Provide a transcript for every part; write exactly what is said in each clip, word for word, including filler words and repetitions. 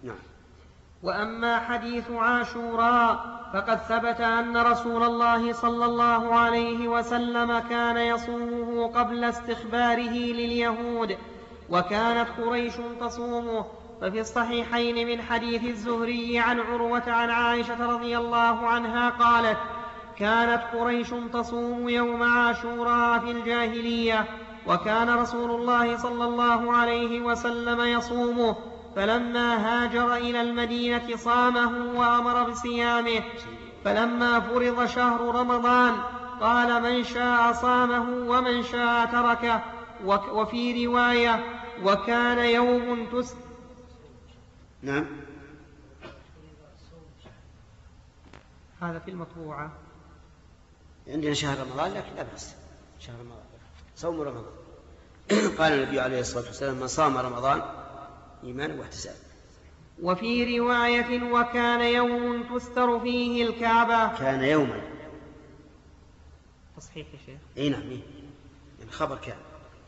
نعم. وأما حديث عاشوراء فقد ثبت أن رسول الله صلى الله عليه وسلم كان يصومه قبل استخباره لليهود، وكانت قريش تصومه. ففي الصحيحين من حديث الزهري عن عروة عن عائشة رضي الله عنها قالت: كانت قريش تصوم يوم عاشوراء في الجاهلية، وكان رسول الله صلى الله عليه وسلم يصومه، فلما هاجر إلى المدينة صامه وأمر بصيامه. فلما فرض شهر رمضان قال: من شاء صامه ومن شاء تركه. وفي رواية: وكان يوم تس نعم. هذا في المطبوعة عندنا شهر رمضان، لكن لا بأس شهر رمضان صوم رمضان. قال النبي عليه الصلاة والسلام: من صام رمضان إيمانا واحتسابا. وفي رواية: وكان يوم تستر فيه الكعبة. كان يوما تصحيح يا شيخ. اي نعم، يعني خبر كان.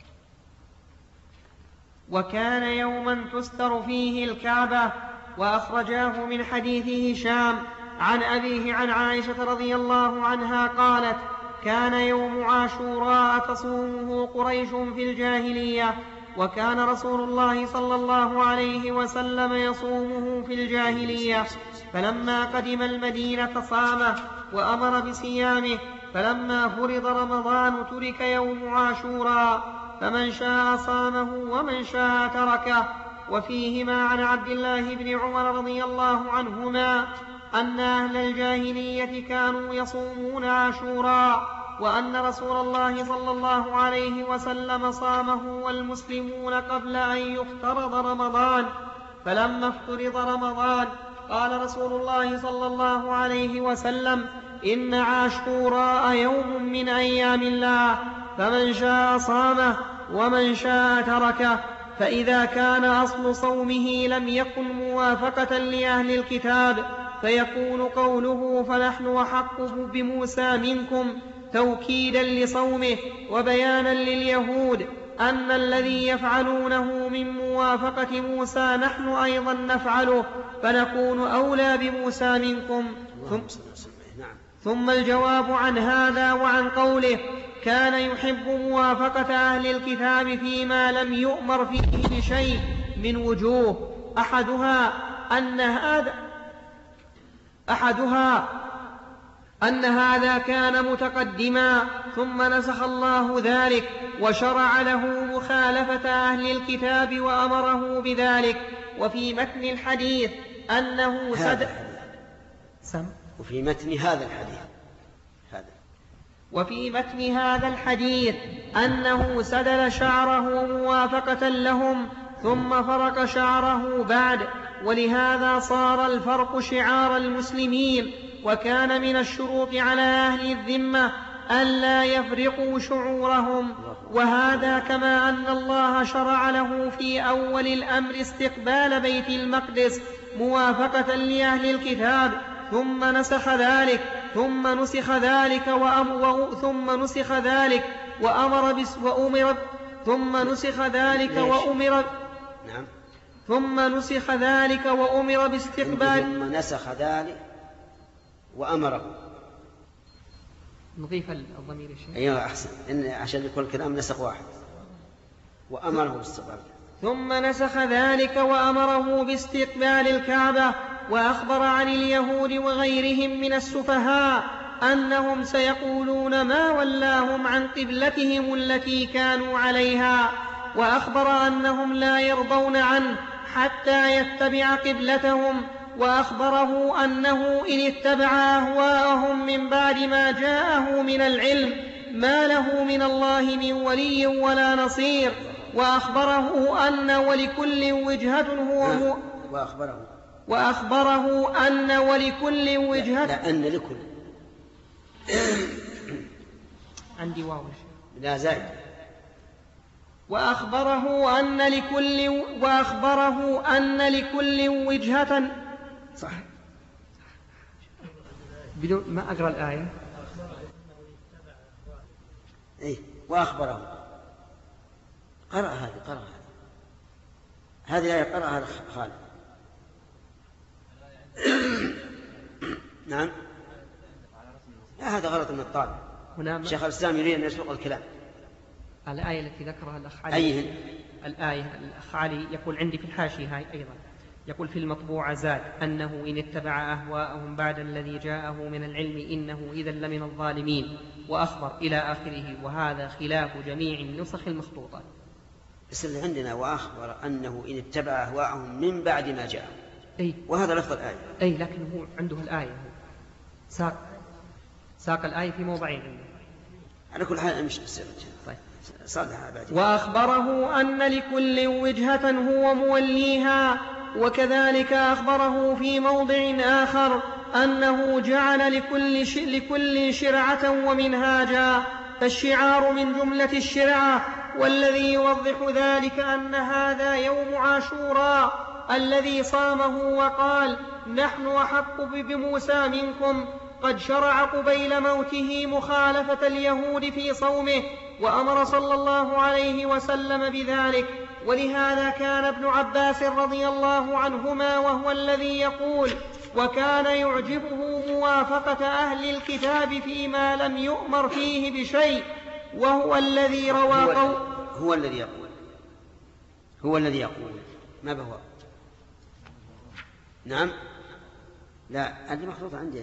وكان يوما تستر فيه الكعبة. وأخرجاه من حديث هشام عن أبيه عن عائشة رضي الله عنها قالت: كان يوم عاشوراء تصومه قريش في الجاهلية، وكان رسول الله صلى الله عليه وسلم يصومه في الجاهلية. فلما قدم المدينة صامه وأمر بصيامه. فلما فرض رمضان ترك يوم عاشوراء، فمن شاء صامه ومن شاء تركه. وفيهما عن عبد الله بن عمر رضي الله عنهما أن أهل الجاهلية كانوا يصومون عاشوراء، وأن رسول الله صلى الله عليه وسلم صامه والمسلمون قبل أن يفترض رمضان. فلما افترض رمضان قال رسول الله صلى الله عليه وسلم: إن عاشوراء يوم من أيام الله، فمن شاء صامه ومن شاء تركه. فإذا كان أصل صومه لم يكن موافقة لأهل الكتاب، فيكون قوله: فنحن أحق بموسى منكم توكيدا لصومه وبيانا لليهود أن الذي يفعلونه من موافقة موسى نحن أيضا نفعله، فنكون أولى بموسى منكم. ثم الجواب عن هذا وعن قوله: كان يحب موافقة أهل الكتاب فيما لم يؤمر فيه بشيء من وجوه. أحدها أن هذا أحدها أن هذا كان متقدما ثم نسخ الله ذلك وشرع له مخالفة أهل الكتاب وأمره بذلك. وفي متن الحديث أنه سد سم وفي متن هذا الحديث هذا وفي متن هذا الحديث أنه سدل شعره موافقة لهم ثم فرق شعره بعد، ولهذا صار الفرق شعار المسلمين. وكان من الشروط على أهل الذمة ألا يفرقوا شعورهم، وهذا كما أن الله شرع له في أول الأمر استقبال بيت المقدس موافقة لأهل الكتاب، ثم نسخ ذلك ثم نسخ ذلك وأمر ثم نسخ ذلك وأمر بس وأمر ثم نسخ ذلك وأمر نعم ثم نسخ ذلك وأمر باستقبال ثم نسخ ذلك وأمره. نضيف الضمير الشيء. أيوة أحسن، إن عشان يكون الكلام نسخ واحد وأمره باستقبال. ثم نسخ ذلك وأمره باستقبال الكعبة. وأخبر عن اليهود وغيرهم من السفهاء أنهم سيقولون ما ولاهم عن قبلتهم التي كانوا عليها، وأخبر أنهم لا يرضون عنه حتى يتبع قبلتهم. وأخبره أنه إن اتبع أهواءهم من بعد ما جاءه من العلم ما له من الله من ولي ولا نصير. وأخبره أن ولكل وجهة هو وأخبره وأخبره أن ولكل وجهة لا أن لكل عندي واو لا زائد. وأخبره أن لكل وأخبره أن لكل وجهة صح بدون ما أقرأ الآية. إيه وأخبره قرأ هذه قرأ هذه هذه الآية قرأ هذا خالد نعم. لا، هذا غلط من الطالب. شيخ الإسلام يريد أن يسبق الكلام. الآية التي ذكرها الأخ علي. أيهن؟ الآية الأخ علي يقول عندي في الحاشية هاي أيضا، يقول في المطبوع زاد أنه إن اتبع أهواءهم بعد الذي جاءه من العلم إنه إذا لمن الظالمين، وأخبر إلى آخره، وهذا خلاف جميع النسخ المخطوطة. بس اللي عندنا وأخبر أنه إن اتبع أهواءهم من بعد ما جاءه. أي. وهذا لفظ الآية. أي، لكن هو عنده الآية، هو ساق ساق الآية في موضعين عنده. على كل حال مش بسبب. طيب. صالحة بعد. وأخبره أن لكل وجهة هو موليها، وكذلك أخبره في موضع آخر أنه جعل لكل, ش... لكل شرعة ومنهاجا، فالشعار من جملة الشرعة. والذي يوضح ذلك أن هذا يوم عاشوراء الذي صامه وقال نحن أحق بموسى منكم، قد شرع قبيل موته مخالفة اليهود في صومه، وأمر صلى الله عليه وسلم بذلك. ولهذا كان ابن عباس رضي الله عنهما وهو الذي يقول وكان يعجبه موافقة أهل الكتاب فيما لم يؤمر فيه بشيء، وهو الذي روى قول هو الذي يقول هو الذي يقول ما بهو. نعم. لا، هذه مخطوطة عندي.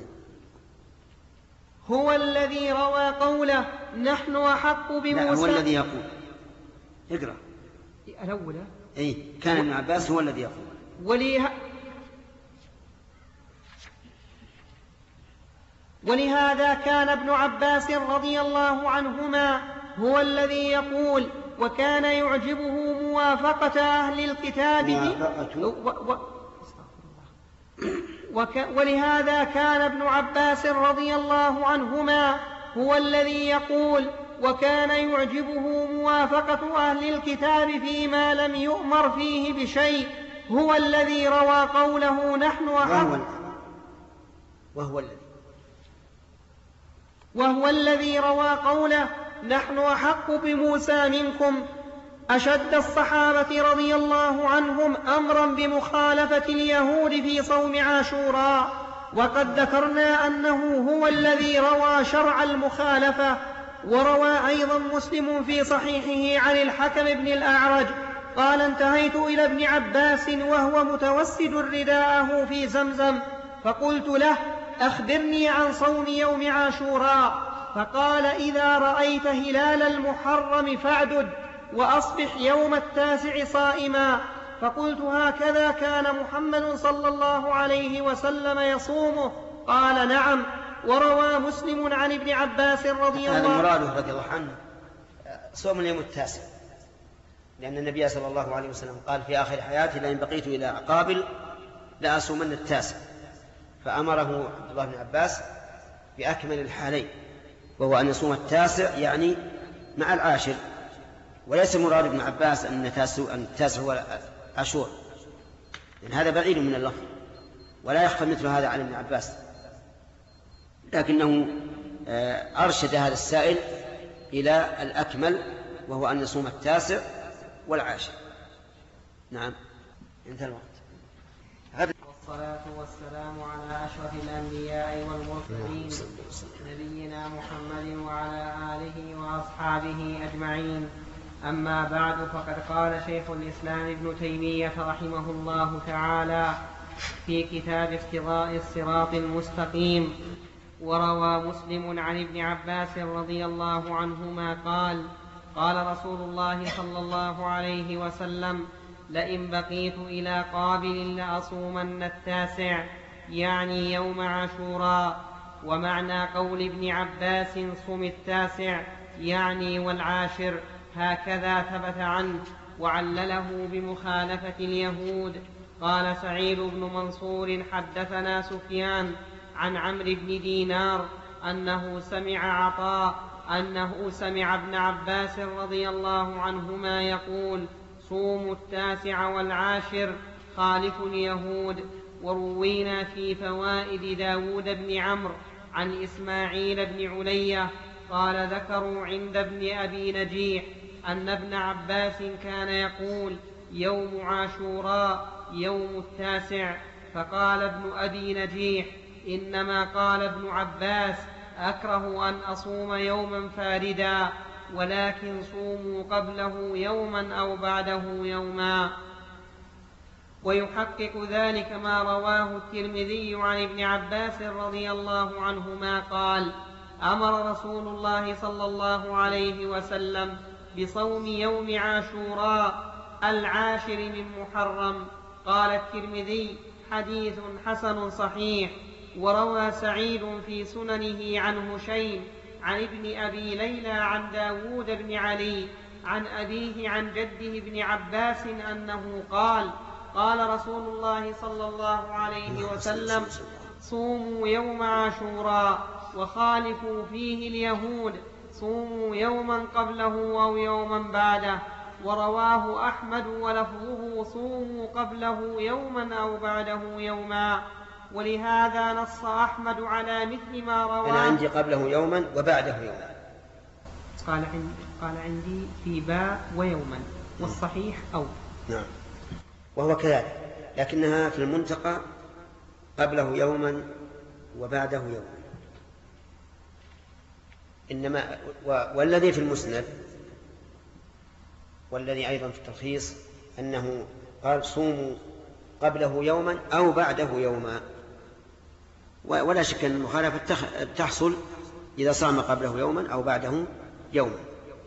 هو الذي روى قوله نحن أحق بموسى. لا، هو الذي يقول. اقرأ الأولى. أي كان ابن عباس هو الذي يقول. وليه... ولهذا كان ابن عباس رضي الله عنهما هو الذي يقول وكان يعجبه موافقة أهل الكتاب موافقة. و... و... وك... ولهذا كان ابن عباس رضي الله عنهما هو الذي يقول وكان يعجبه موافقة أهل الكتاب فيما لم يؤمر فيه بشيء، هو الذي روى قوله نحن أحق وهو الذي وهو الذي روى قوله نحن أحق بموسى منكم. أشد الصحابة رضي الله عنهم أمرا بمخالفة اليهود في صوم عاشوراء، وقد ذكرنا أنه هو الذي روى شرع المخالفة. وروى أيضا مسلم في صحيحه عن الحكم بن الأعرج قال انتهيت إلى ابن عباس وهو متوسد رداءه في زمزم، فقلت له أخبرني عن صوم يوم عاشوراء، فقال إذا رأيت هلال المحرم فاعدد وأصبح يوم التاسع صائما. فقلت هكذا كان محمد صلى الله عليه وسلم يصومه؟ قال نعم. وروى مسلم عن ابن عباس رضي الله عنه هذا مراده رضي الله عنه صوم اليوم التاسع، لأن النبي صلى الله عليه وسلم قال في آخر حياتي لئن بقيت إلى قابل لأصومن التاسع، فأمره عبد الله بن عباس بأكمل الحالين، وهو أن يصوم التاسع يعني مع العاشر. وليس مراد ابن عباس أن التاسع هو عاشور، لأن هذا بعيد من اللفظ ولا يخفى مثل هذا عن ابن عباس، لكنه أرشد هذا السائل إلى الأكمل وهو أن يصوم التاسع والعاشر. نعم، انتهى الوقت. والصلاة والسلام على أشرف الأنبياء والمرسلين نبينا محمد وعلى آله وأصحابه أجمعين. أما بعد، فقد قال شيخ الإسلام ابن تيمية رحمه الله تعالى في كتاب اقتضاء الصراط المستقيم: وروى مسلم عن ابن عباس رضي الله عنهما قال: قال رسول الله صلى الله عليه وسلم: لئن بقيت إلى قابل لأصومن التاسع، يعني يوم عاشوراء. ومعنى قول ابن عباس صم التاسع يعني والعاشر هكذا ثبت عنه، وعلله بمخالفة اليهود. قال سعيد بن منصور: حدثنا سفيان عن عمرو بن دينار أنه سمع عطاء أنه سمع ابن عباس رضي الله عنهما يقول: صوموا التاسع والعاشر خالف اليهود. وروينا في فوائد داود بن عمرو عن إسماعيل بن علية قال: ذكروا عند ابن أبي نجيح أن ابن عباس كان يقول: يوم عاشوراء يوم التاسع. فقال ابن أبي نجيح: إنما قال ابن عباس أكره أن أصوم يوما فاردا ولكن صوموا قبله يوما أو بعده يوما. ويحقق ذلك ما رواه الترمذي عن ابن عباس رضي الله عنهما قال أمر رسول الله صلى الله عليه وسلم بصوم يوم عاشوراء العاشر من محرم. قال الترمذي حديث حسن صحيح. وروى سعيد في سننه عن هشيم عن ابن أبي ليلى عن داود بن علي عن أبيه عن جده ابن عباس أنه قال قال رسول الله صلى الله عليه وسلم صوموا يوم عاشوراء وخالفوا فيه اليهود صوموا يوما قبله أو يوما بعده. ورواه أحمد ولفظه صوموا قبله يوما أو بعده يوما. ولهذا نص أحمد على مثل ما رواه. أنا عندي قبله يوما وبعده يوما. قال عندي, قال عندي في باء ويوما والصحيح أو. نعم وهو كذلك لكنها في المنتقى قبله يوما وبعده يوما. إنما والذي في المسند والذي أيضا في التلخيص أنه قال صوموا قبله يوما أو بعده يوما. ولا شك أن المخالفة تحصل إذا صام قبله يوما أو بعده يوما.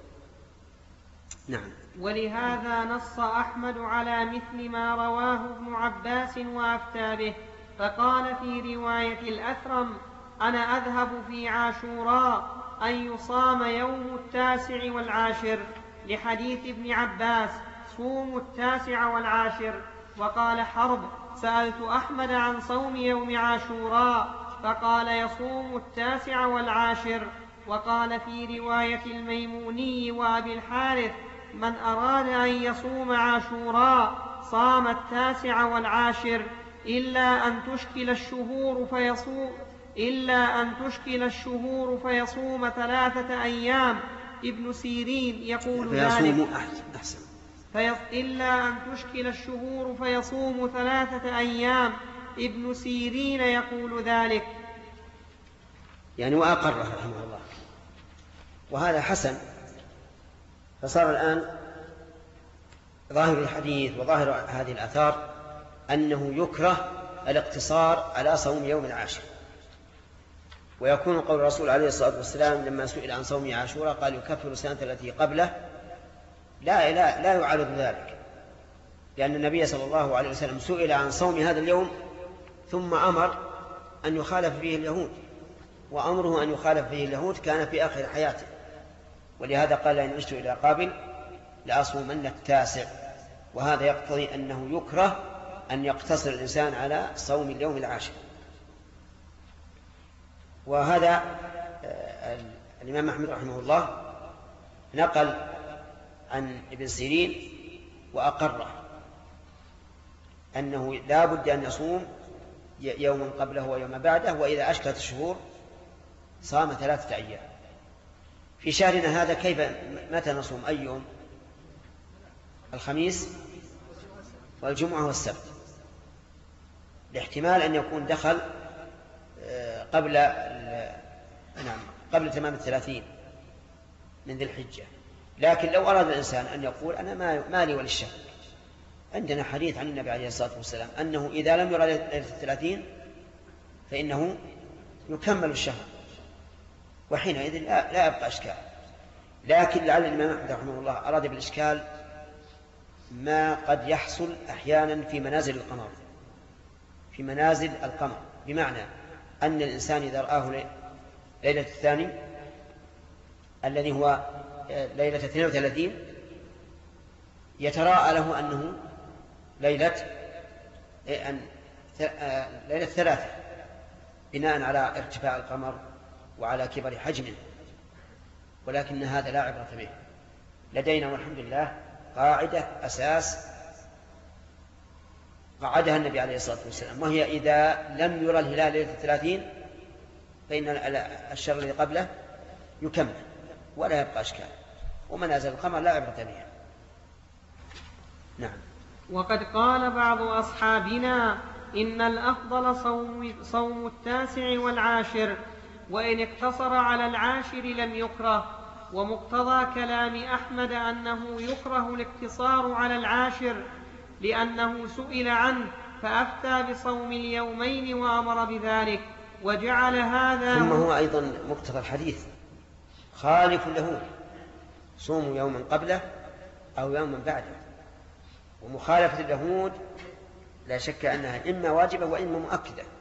نعم. ولهذا نص أحمد على مثل ما رواه ابن عباس وأفتى به. فقال في رواية الأثرم أنا أذهب في عاشوراء أن يصام يوم التاسع والعاشر لحديث ابن عباس صوموا التاسع والعاشر. وقال حرب سألت أحمد عن صوم يوم عاشوراء فقال يصوم التاسع والعاشر. وقال في رواية الميموني وأبي الحارث من أراد أن يصوم عاشوراء صام التاسع والعاشر إلا أن تشكل الشهور فيصوم إلا أن تشكل الشهور فيصوم ثلاثة أيام. ابن سيرين يقول ذلك أحسن. إلا أن تشكل الشهور فيصوم ثلاثة أيام. ابن سيرين يقول ذلك يعني وأقره رحمه الله. وهذا حسن. فصار الآن ظاهر الحديث وظاهر هذه الآثار أنه يكره الاقتصار على صوم يوم العاشر. ويكون قول الرسول عليه الصلاة والسلام لما سئل عن صوم عاشوراء قال يكفر السنة التي قبله لا لا لا يعارض ذلك، لأن النبي صلى الله عليه وسلم سئل عن صوم هذا اليوم ثم أمر أن يخالف فيه اليهود، وأمره أن يخالف فيه اليهود كان في آخر حياته، ولهذا قال لئن عشت إلى قابل لأصومن التاسع. وهذا يقتضي أنه يكره أن يقتصر الإنسان على صوم اليوم العاشر. وهذا الإمام أحمد رحمه الله نقل عن ابن سيرين وأقره أنه لا بد أن يصوم يوما قبله ويوما بعده، وإذا أشكلت الشهور صام ثلاثة أيام. في شهرنا هذا كيف متى نصوم أي يوم؟ الخميس والجمعة والسبت، لاحتمال أن يكون دخل قبل نعم قبل تمام الثلاثين من ذي الحجة. لكن لو أراد الإنسان أن يقول أنا ما لي وللشهر، عندنا حديث عن النبي عليه الصلاة والسلام أنه إذا لم يرى ليلة الثلاثين فإنه يكمل الشهر، وحينئذ لا يبقى إشكال. لكن لعل الإمام أحمد رحمه الله أراد بالإشكال ما قد يحصل أحيانا في منازل القمر في منازل القمر بمعنى أن الإنسان إذا رآه ليلة الثاني الذي هو ليلة اثنين وثلاثين يتراءى له أنه ليلة ليلة ثلاثة بناء على ارتفاع القمر وعلى كبر حجمه، ولكن هذا لا عبرة به. لدينا والحمد لله قاعدة أساس قعدها النبي عليه الصلاة والسلام، وهي إذا لم يرى الهلال ليلة الثلاثين فإن الشهر الذي قبله يكمل ولا يبقى أشكال، ومنازل القمر لا عبرة بها. نعم. وقد قال بعض أصحابنا إن الأفضل صوم, صوم التاسع والعاشر، وإن اقتصر على العاشر لم يكره. ومقتضى كلام أحمد أنه يكره الاقتصار على العاشر، لأنه سئل عنه فأفتى بصوم اليومين وأمر بذلك وجعل هذا. ثم هو أيضا مقتضى الحديث خالف له، صوموا يوما قبله أو يوما بعده. ومخالفة اليهود لا شك أنها إما واجبة وإما مؤكدة.